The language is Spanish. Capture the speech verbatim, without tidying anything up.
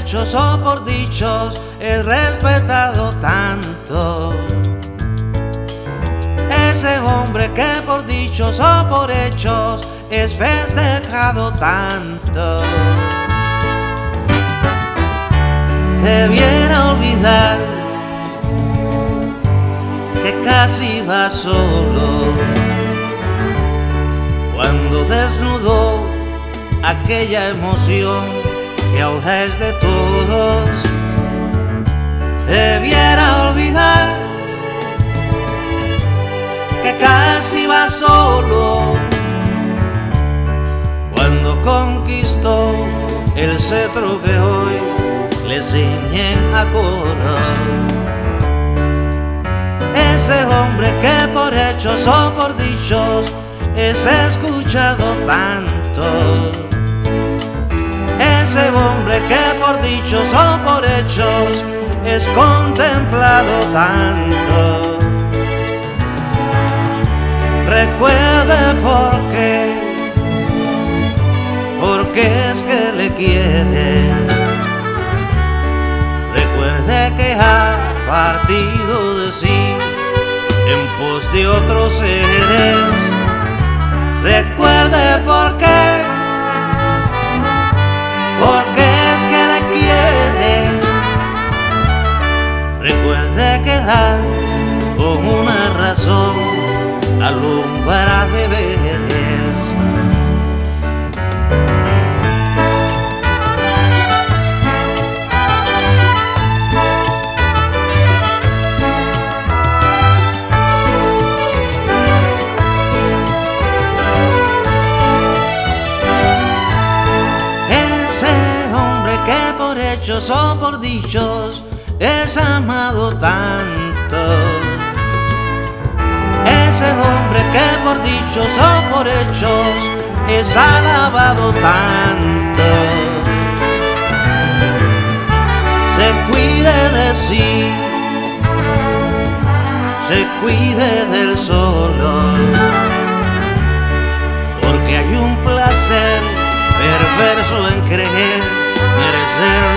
hechos o por dichos es respetado tanto. Ese hombre que por dichos o por hechos es festejado tanto. Debiera olvidar que casi va solo cuando desnudó aquella emoción que ahora es de todos. Debiera olvidar que casi va solo cuando conquistó el cetro que hoy le ciñen a coro. Ese hombre que por hechos o por dichos es escuchado tanto. Ese hombre que por dichos o por hechos es contemplado tanto. Recuerde por qué, porque es que le quieren. Recuerde que ha partido de sí en pos de otros seres. Recuerde por qué, porque es que le quieren. Recuerde que dar con una razón alumbra deberes. Por hechos o por dichos es amado tanto. Ese hombre que por dichos o por hechos es alabado tanto. Se cuide de sí, se cuide del solo, porque hay un placer perverso en creer merecer